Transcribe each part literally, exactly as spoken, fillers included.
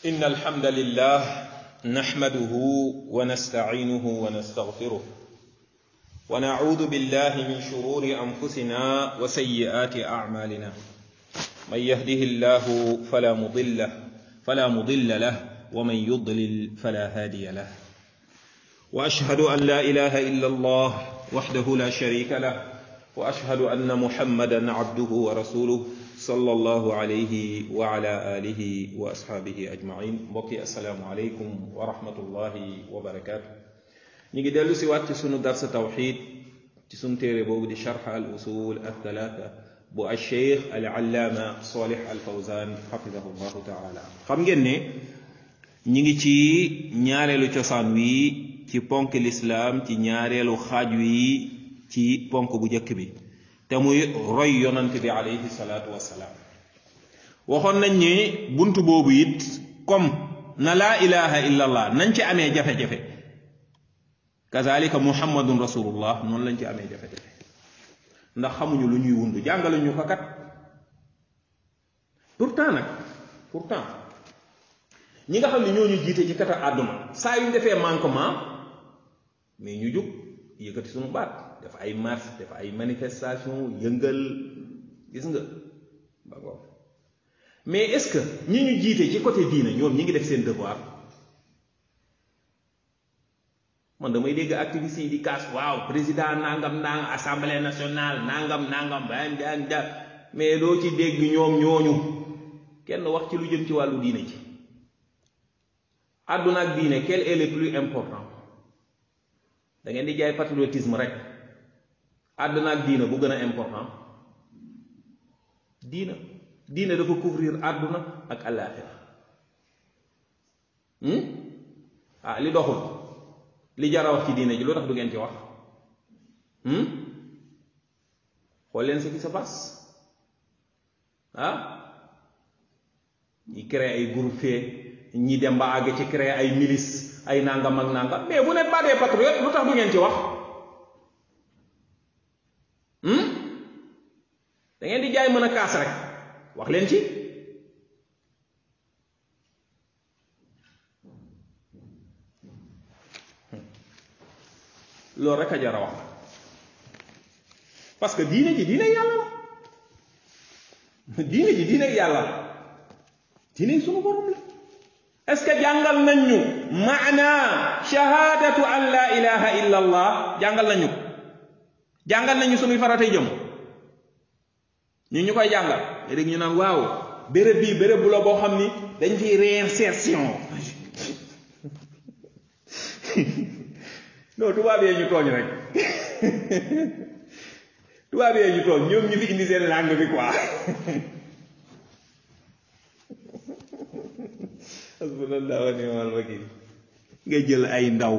إن الحمد لله نحمده ونستعينه ونستغفره ونعوذ بالله من شرور أنفسنا وسيئات أعمالنا من يهده الله فلا مضل له فلا مضل له ومن يضلل فلا هادي له وأشهد أن لا إله إلا الله وحده لا شريك له وأشهد أن محمدا عبده ورسوله صلى الله عليه وعلى آله وأصحابه أجمعين بقي السلام عليكم ورحمة الله وبركاته نيجي دلو سوات سنو درس التوحيد تسن تيري بو دي شرح الأصول الثلاثة بو الشيخ العلامة صالح الفوزان حفظه الله تعالى خم جنة نيجي تي ñaarelu ciosan wi ci ponk l'islam ci ñaarelu xaj wi ci ponk bu jëkk bi te muy roy yonent bi alayhi salatu wassalam waxon nañ ni buntu bobu it comme na la ilaha illa allah nañ ci amé jafé jafé kazalika muhammadun rasulullah non lañ ci amé jafé jafé ndax xamuñu lu ñuy wundu jangaluñu ko kat pourtant nak pourtant ñi nga xamni ñoo ñu jité ci kata aduna sa yu défé manquement mais ñu juk yëkëti suñu baat def ay marche def ay manifestation yëngal gis nga ba go mais est-ce que ñi ñu jité ci côté diina ñoom ñi ngi def seen devoir man damay dégg activiste yi di casse waaw président nangam nang assemblée nationale nangam nangam ba ndan da mais do ci dégg ñoom ñooñu kenn wax ci lu jëm ci walu diina ci aduna ak diine quel est le plus important da ngeen di jaay patriotisme rek aduna ak diine bu gën a important diina diine dafa couvrir aduna ak alaxira hmm ah li doxul li jara wax ci diine ji lu tax du ngeen ci wax hmm xool leen ce qui se passe ah ñi créer ay groupe fee ñi dem ba àgg ci créer ay milice ay nangam ak nangam mais vous n'êtes pas des patriotes lu tax du ngeen ci wax hmm da ngeen di jaay mën a kaas rek wax leen ci loolu rek a jar a wax parce que diine ji diine yàlla la diine ji diine yàlla la diine sunu borom la est-ce que jàngal nañ ñu maana shahadatu an la ilaha illa allah jàngal nañ ñu jàngal nañ ñu sunuy faratay jëm ñu ñu koy jàngal léegi ñu naan waaw béréb bii béréb bu la boo xam ni dañ fiy réinsertion non tubaab yee ñu tooñ rek tubaab yee ñu tooñ ñoom ñu fi indi seen langue bi quoi hasbunallahu wa ni'mal wakil nga jël ay ndaw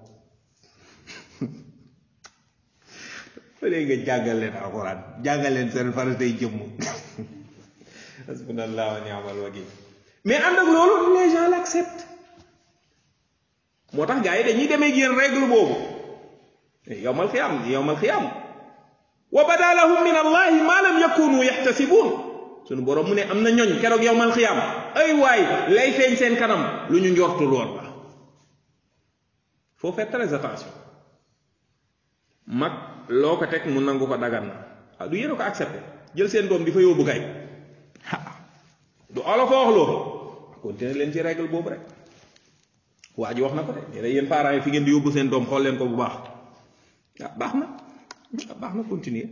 fa nga jàngal leen alxuraan jàngal leen seen faratay jëmm hasbunallahu wa ni'mal wakil mais ànd ak loolu les gens l'acceptent moo tax gars yi dañuy demee ak yéen règle boobu yawmal xiyaam yawmal xiyaam wa bada lahum min allahi ma lam yakunu yaxtasibun sunu borom mu ne am na ñooñ keroog yawmal xiyaam ay waay lay feeñ seen kanam lu ñu njortu lool la faut faire très attention mag loo ko teg mu nangu ko dagan na ah du yéen ko accepté jël seen doom di fa yóbbu kay du olo ko wax loolu continuer leen ci règle boobu rek waa ji wax na ko de nee yéen parents yi fi ngeen di yóbbu seen doom xool leen ko bu baax ah baax na ah baax na continuer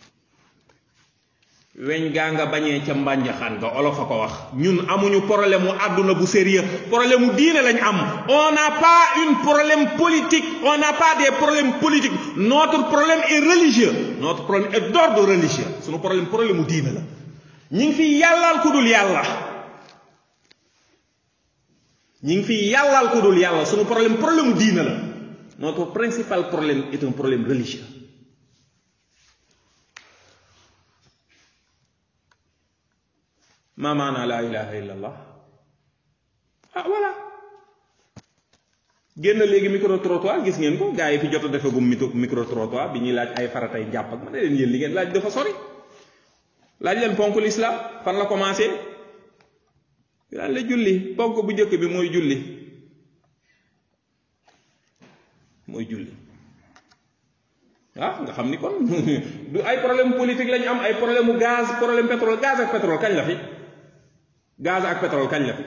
weñ gaa nga bañee ca mbànjaxaan nga olof a ko wax ñun amuñu problème mu àdduna bu sérieux problème mu diine lañ am on n'a pas un problème politique on n'a pas des problèmes politiques notre problème est religieux notre problème est d'ordre religieux suñu problème problème mu diine la ñi ngi fi yàllal ku dul yàlla ñi ngi fi yàllal ku dul yàlla suñu problème problème mu diine la notre principal problème est un problème religieux ma maana la ilaha illa allah ah voilà génn léegi micro trottoir gis ngeen ko gars yi fi jot a defagum micro trottoir bi ñuy laaj ay faratay jàpp ak ma ne leen yéen li ngeen laaj dafa sori laaj leen ponk l'islam fan la commencé ñu naan la julli ponk bu njëkk bi mooy julli mooy julli ah nga xam ni kon du ay problème politique lañ am ay problème mu gaz problème pétrole gaz ak pétrole kañ la fi gaz ak pétrole kañ la fi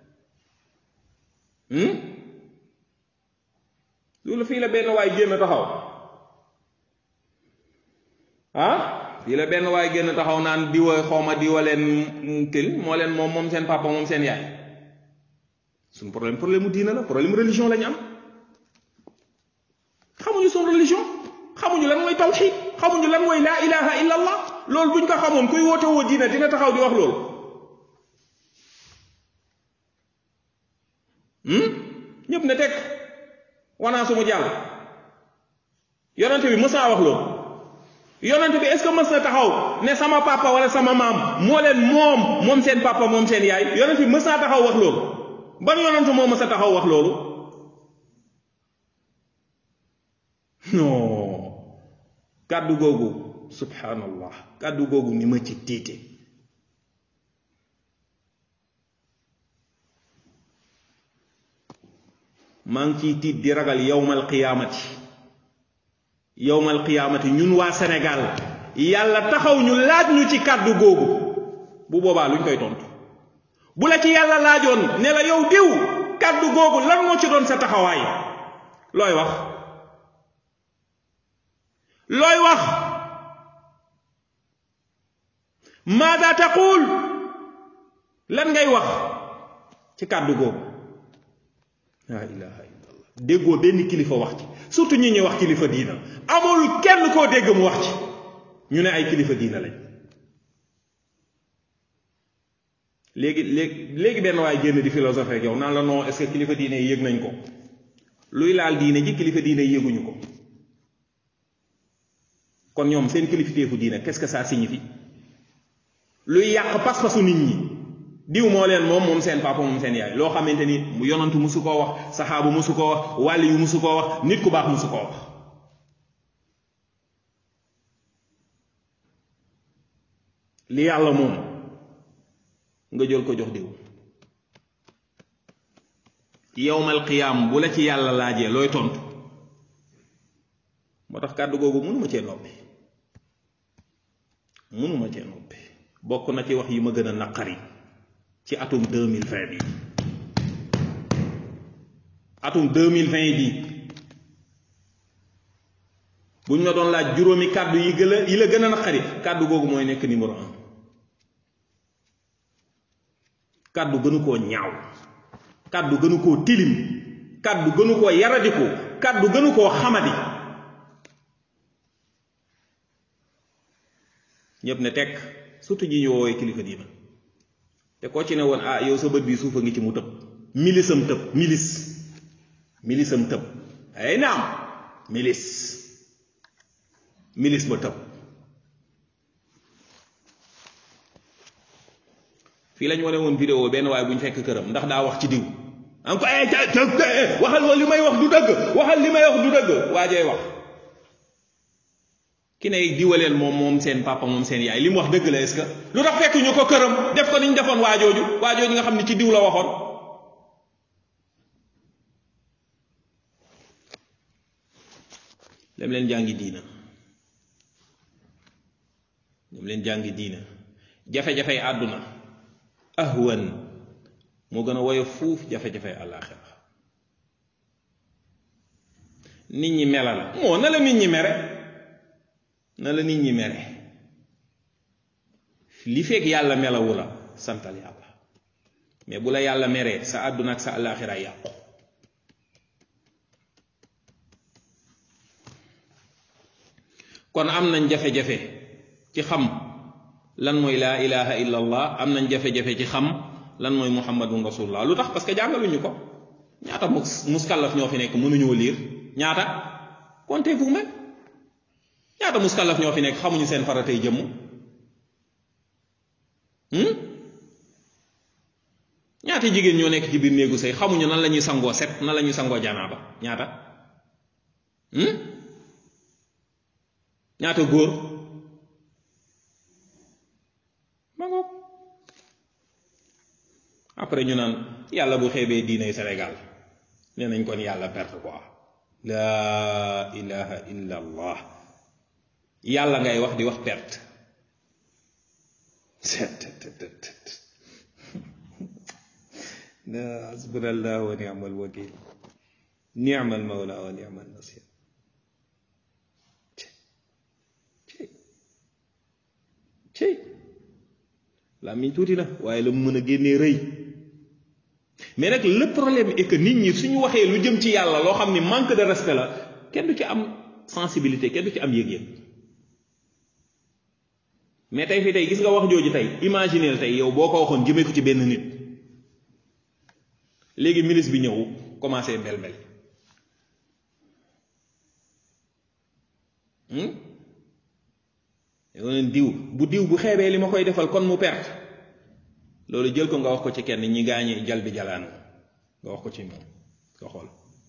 loolu fii la benn waay génn taxaw ah fii la benn waay génn taxaw naan diwa xawma diwa leen kil moo leen moom moom seen papa moom seen yaay suñu problème problème mu diina la problème religion lañu am xamuñu suñu religion xamuñu lan mooy tawxiid xamuñu lan mooy laa ilaha illa allah loolu buñ ko xamoon kuy woote woo diina dina taxaw di wax loolu ñëpp ne teg wanaa su mu jàll yonente bi mës naa wax loolu yonente bi est-ce que mës na taxaw ne sama papa wala sama maam moo leen moom moom seen papa moom seen yaay yonente bi mës naa taxaw wax loolu ban yonente moo mës a taxaw wax loolu non kàddu googu subhanallah kàddu googu ni ma ci tiite maa ngi ciy tiit di ragal yawmal qiyaamati yawmal qiyaamati ñun waa Sénégal yàlla taxaw ñu laaj ñu ci kàddu googu bu boobaa luñ koy tontu bu la ci yàlla laajoon ne la yow diw kàddu googu lan moo ci doon sa taxawaay looy wax looy wax maada taqul lan ngay wax ci kàddu googu laa ilaha illallah déggoo benn kilifa wax ci surtout ñi ñuy wax kilifa diina amul kenn koo dégg mu wax ci ñu ne ay kilifa diina lañ léegi léegi léegi benn waaye génn di philosophe ak yow naan la non est-ce que kilifa diine yi yëg nañ ko luy laal diine ji kilifa diine yi yëguñu ko kon ñoom seen kilifteefu diine qu'est-ce que ça signifie luy yàq pas-pasu nit ñi diw moo leen moom moom seen papa moom seen yaay loo xamante ni mu yonantu musu koo wax saxaabu musu koo wax wàlli yu musu koo wax nit ku baax musu koo wax li yàlla moom nga jël ko jox diw yawmal qiyaam bu la ci yàlla laajee looy tontu moo tax kàddu googu mënuma cee noppi mënuma cee noppi bokk na ci wax yi ma gën a naqari ci atum deux mille vingt bi atum deux mille vingt bi bu ñu la doon laaj juróomi kàddu yi gën a yi la gën a naqari kàddu googu mooy nekk numéro un kàddu gënu koo ñaaw kàddu gënu koo tilim kàddu gënu koo yaradiku kàddu gënu koo xamadi ñëpp ne tekk surtout ñi ñu woowee kilifa diina te koo ci ne woon ah yow sa bët bi suufa ngi ci mu tëb milisam tëb milis milisam tëb ay naam milis milis ba tëb fii lañ wane woon vidéo benn waaye bu ñu fekk këram ndax daa wax ci diw am ko ay waxal li may wax du dëgg waxal li may wax du dëgg waajee wax ki ne diwaleel moom moom seen papa moom seen yaay li mu wax dëgg la est-ce que lu tax fekk ñu ko këram def ko ni ñu defoon waajooju waajooju nga xam ne ci diw la waxoon dem leen jàngi diina dem leen jàngi diina jafe-jafey àdduna ahwan moo gën a woyof fuuf jafe-jafey àllaaxira nit ñi mela la moo na la nit ñi mere na la nit ñi mere li fekk yàlla melawu la santal yàlla mais bu la yàlla meree sa àdduna ak sa àllaaxira yàqu kon am nañ jafe-jafe ci xam lan mooy laa ilaha illa allah am nañ jafe-jafe ci xam lan mooy muhammadun rasulullah lu tax parce que jàngaluñu ko ñaata mus muskallaf ñoo fi nekk mënuñoo liir ñaata comptez-vous même ñaata muskallaf ñoo fi nekk xamuñu seen faratay jëmm ñaata jigéen ñoo nekk ci biir néegu sëy xamuñu nan la ñuy sangoo set nan la ñuy sangoo janaaba ñaata ñaata góor ma ngoog après après ñu naan yàlla bu xeebee diinay Sénégal nee nañ kon yàlla perte quoi laa ilaha illa allah yàlla ngay wax di wax perte hasbunallah wa ni'mal wakil ni'mal mawla wa ni'mal nasir cey la miñ tuuti na waaye la mu mën a génnee rëy mais nag le problème est que nit ñi suñu waxee lu jëm ci yàlla loo xam ni manque de respect la kenn du ci am sensibilité kenn du ci am yëg-yëg mais tey fi tey gis nga wax jooju tey imagineel tey yow boo ko waxoon jëmee ko ci benn nit léegi ministre bi ñëw commencé mbel-mbel yow neen diw bu diw bu xeebee li ma koy defal kon mu perte loolu jël ko nga wax ko ci kenn ñi gaañi jal bi jalaanu nga wax ko ci moom nga xool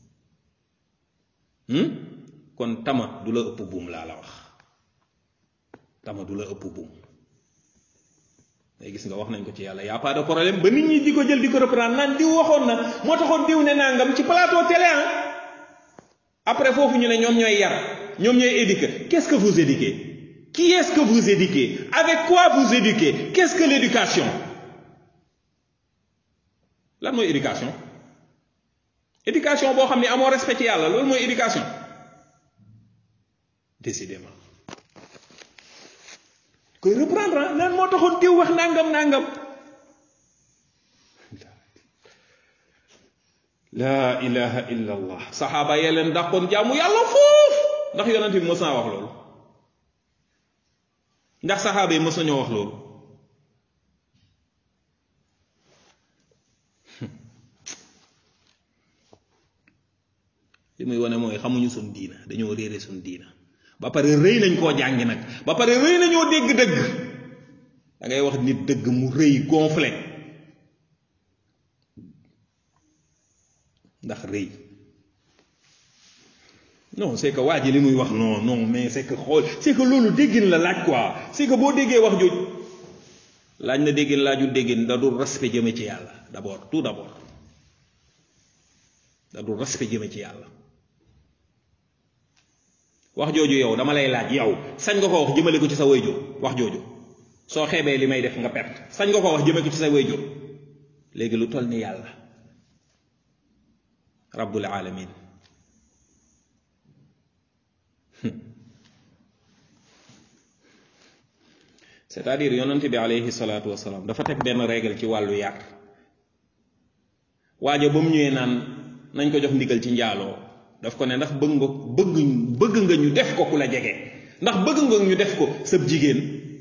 kon tama du la ëpp buum laa la wax tama du la ëpp buum day gis nga wax nañ ko ci yàlla y a pas de problème ba nit ñi di ko jël di ko reprendre naan diw waxoon na moo taxoon diw ne nangam ci plateau télé ah après foofu ñu ne ñoom ñooy yar ñoom ñooy éduquer. Qu'est-ce que vous éduquez? Qui est-ce que vous éduquez? Avec quoi vous éduquez? Qu'est-ce que l'éducation? Lan mooy éducation? Éducation boo xam ne amoo respect ci yàlla loolu mooy éducation. Décidément. koy reprendre naan moo taxoon diw wax nangam nangam. La ilaha illa allah. Saxaaba yee leen dàqoon jaamu yàlla foofu ndax yonent bi mës naa wax loolu. ndax saxaaba yi mës nañoo wax loolu. li muy wane mooy xamuñu suñ diina dañoo réere suñ diina ba pare rëy nañ koo jàngi nag ba pare rëy nañoo dégg dëgg da ngay wax nit dëgg mu rëy gonflé ndax rëy non c'est que waa ji li muy wax non non mais c'est que xool c'est que loolu déggin la laaj quoi c'est que boo déggee wax jooj laaj na déggin laajul déggin da dul respect jëme ci yàlla d'abord tout d'abord da dul respect jëme ci yàlla wax jooju yow dama lay laaj yow sañ nga ko wax jëmale ko ci sa waajur wax jooju soo xeebee li may def nga perte sañ nga ko wax jëmale ko ci sa waajur léegi lu toll ni yàlla rabbul alamin c'est-à-dire yonent bi alayhi salaatu wasalaam dafa teg benn règle ci wàllu yar waaja ba mu ñëwee naan nañ ko jox ndigal ci njaaloo daf ko ne ndax bëgg nga bëgg bëgg nga ñu def ko ku la jege ndax bëgg nga ñu def ko sab jigéen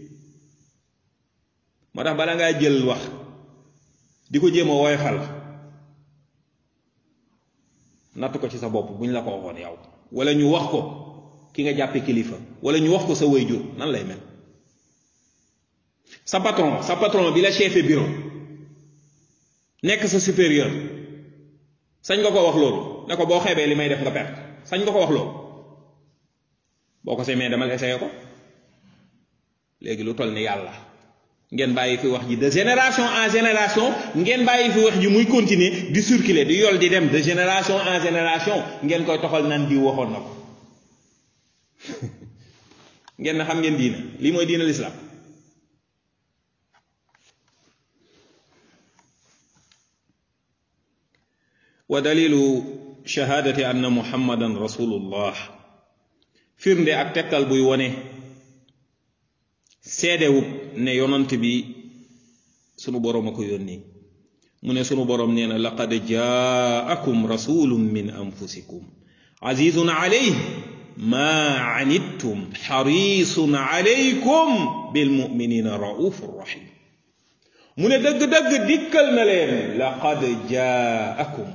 moo tax bala ngaa jël wax di ko jéem a woyofal natt ko ci sa bopp buñ la ko waxoon yow wala ñu wax ko ki nga jàppe kilifa wala ñu wax ko sa waajur nan lay mel sa patron sa patron bi la chef bureau nekk sa supérieur sañ nga ko wax loolu ne ko boo xeebee li may def nga perte sañ nga ko wax loolu boo ko semee demal essayé ko léegi lu toll ni yàlla ngeen bàyyi fi wax ji de génération en génération ngeen bàyyi fi wax ji muy continuer di circuler di yol di dem de génération en génération ngeen koy toxal naan di waxoon na ko ngeen na xam ngeen diina lii mooy diina l'islam wa dalilu shahadati anna muhammadan rasulullah firnde ak tekkal buy wone seedewub ne yonant bi sunu boroom a ko yónni mu ne sunu boroom nee na laqad jaakum rasulun min anfusikum azizun alayhi ma anittum harisun alaykum bil mu'minina raufur rahim mu ne dëgg-dëgg dikkal na leen laqad jaakum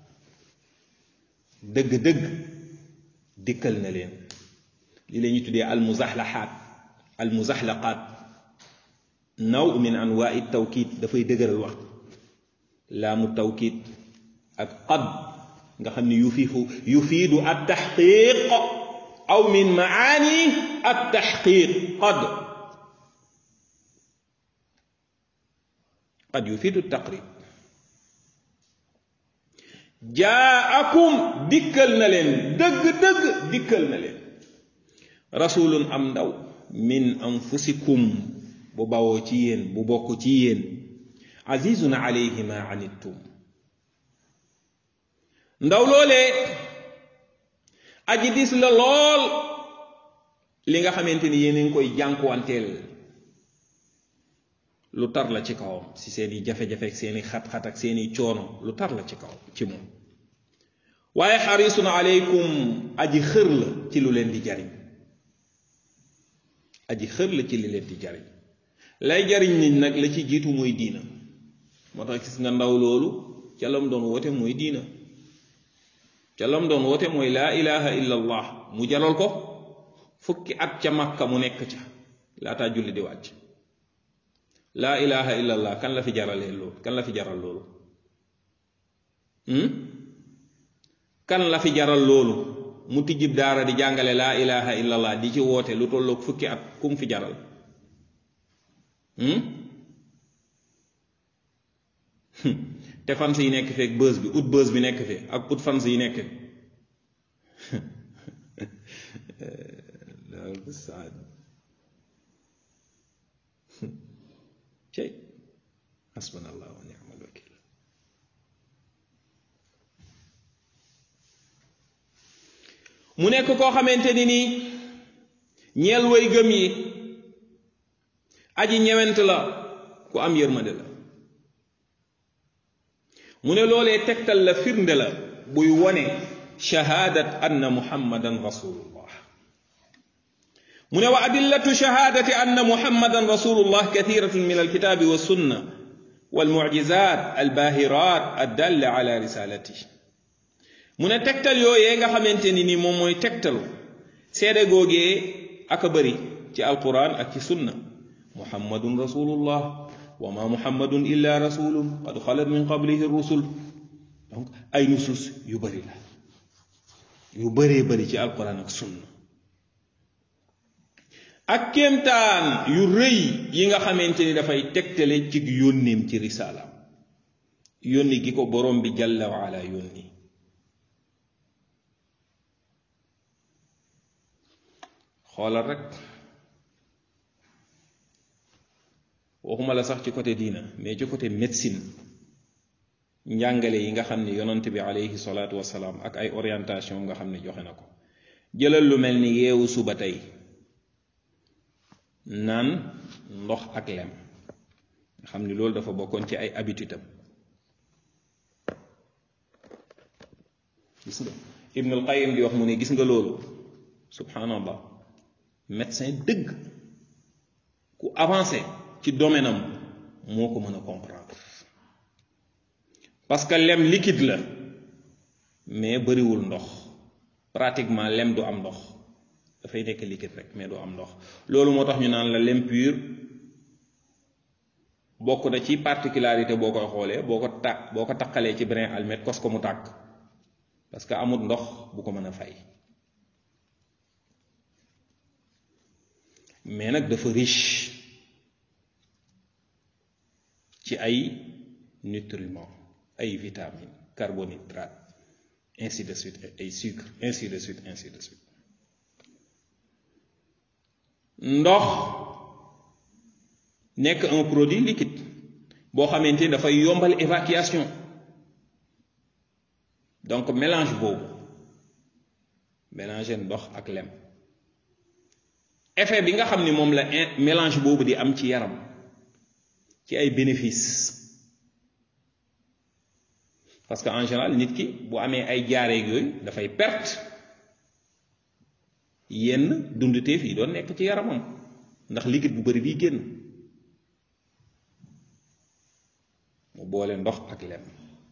dëgg-dëgg dikkal na leen li la ñuy tuddee almuzahlaxaat almuzahlaqaat naw min anwaa'i tawkiid dafay dëgëral wax laamu tawkiid ak qad nga xam ne yufiifu yufiidu at taxqiiq aw min maani at taxqiiq qad qad yufiidu taqrib jaakum dikkal na leen dëgg-dëgg dikkal na leen rasulun am ndaw min anfusikum bu bawoo ci yéen bu bokk ci yéen azizun alayhi ma anittum ndaw loolee aji dis la lool li nga xamante ni yéen a ngi koy jànkuwanteel lu tar la ci kawam si seeni jafe-jafe ak seeni xat-xat ak seeni coono lu tar la ci kaw ci moom waaye xarisun aleykum aji xër la ci lu leen di jariñ aji xër la ci li leen di jariñ lay jariñ nit nag la ci jiitu mooy diina moo tax gis nga ndaw loolu ca lam doon woote mooy diina ca lam doon woote mooy laa ilaha illa allah mu jaral ko fukki at ca makka mu nekk ca laataa julli di wàcc laa ilaha illa allah kan la fi jaralee loolu kan la fi jaral loolu kan la fi jaral loolu mu tijjib daara di jàngale laa ilaha illa allah di ci woote lu tolloog fukki at kum fi jaral te fans yi nekk feek bës bi ut bës bi nekk fi ak ut fans yi nekk cey hasbunallah wa ni'mal wakil mu nekk koo xamante ni nii ñeel way gëm yi aji ñewent la ku am yërmande la mu ne loolee tegtal la firnde la buy wone shahaadat anna muhammadan rasulullah mu ne wa adillatu shahaadati anna muhammadan rasulullah kathiratun min alkitabi wassunna walmucjizat albaahirat addalla ala risalati mu ne tegtal yooyee nga xamante ni ni moom mooy tegtalu seede googee aka bëri ci alquran ak ci sunna muhammadun rasulullah wa ma muhammadun illa rasulun qad xalat min qablihi rusul donc ay nusus yu bëri la yu bëree bëri ci alquran ak sunna ak kéemtaan yu rëy yi nga xamante ni dafay tegtale ci yónneem ci risalaam yónni gi ko borom bi jalla wa ala yónni xoolal rek waxuma la sax ci côté diina mais ci côté médecine njàngale yi nga xam ne yonent bi alayhi salaatu wasalaam ak ay orientation nga xam ne joxe na ko jëlal lu mel ni yeewu suba tey naan ndox ak lem nga xam ni loolu dafa bokkoon ci ay habitude am gis nga Ibnul Qayyim di wax mu ne gis nga loolu subhanallah médecin dëgg ku avancé ci domaine am moo ko mën a comprendre parce que lem liquide la mais bariwul ndox pratiquement lem du am ndox dafay nekk liquide rek mais du am ndox loolu moo tax ñu naan la lem pur bokk na ci particularité boo koy xoolee boo ko ta boo ko taqalee ci brin almet kos ko mu tàkk parce que amul ndox bu ko mën a fay mais nag dafa riche ci ay nutriments ay vitamines carbohydrates ainsi de suite ay sucre ainsi de suite ainsi de suite ndox nekk un produit liquide boo xamante ni dafay yombal évacuation donc mélange boobu mélanger ndox ak lem effet bi nga xam ni moom la mélange boobu di am ci yaram ci ay bénéfices parce que en général nit ki bu amee ay jaareeg yooyu dafay perte yenn dunduteef yi doon nekk ci yaramam ndax liquide bu bari bii génn mu boole ndox ak lem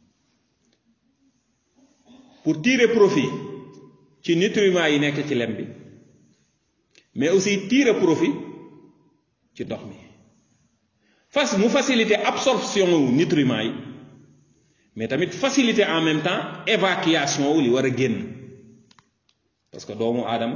pour tirer profit ci nutriments yi nekk ci lem bi mais aussi tirer profit ci ndox mi fas mu faciliter absorption wu nutriments yi mais tamit faciliter en même temps évacuation wu li war a génn parce que doomu aadama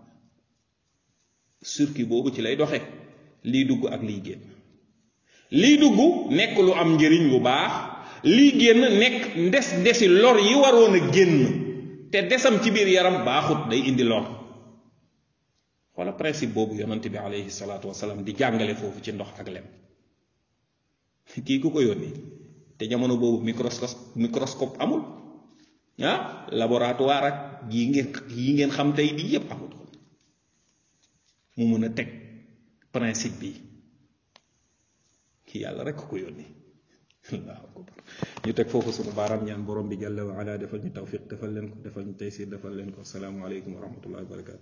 circuit boobu ci lay doxe liy dugg ak liy génn liy dugg nekk lu am njëriñ lu baax lii génn nekk ndes ndesi lor yi waroon a génn te desam ci biir yaram baaxut day indi lor wala principe boobu yonante bi alayhi salaatu wasalaam di jàngale foofu ci ndox ak lem kii ku ko yónni te jamono boobu microscope microscope amul ah laboratoire ak yi ngeen yi ngeen xam tey di yépp amul mu mën a teg principe bi ki yàlla rek ko yónni allahu akbar ñu teg foofu sunu baaraam ñaan borom bi jalla wa ala defal ñu tawfiq defal leen ko defal ñu taysir defal leen ko assalaamu aleykum wa rahmatullahi wa barakatu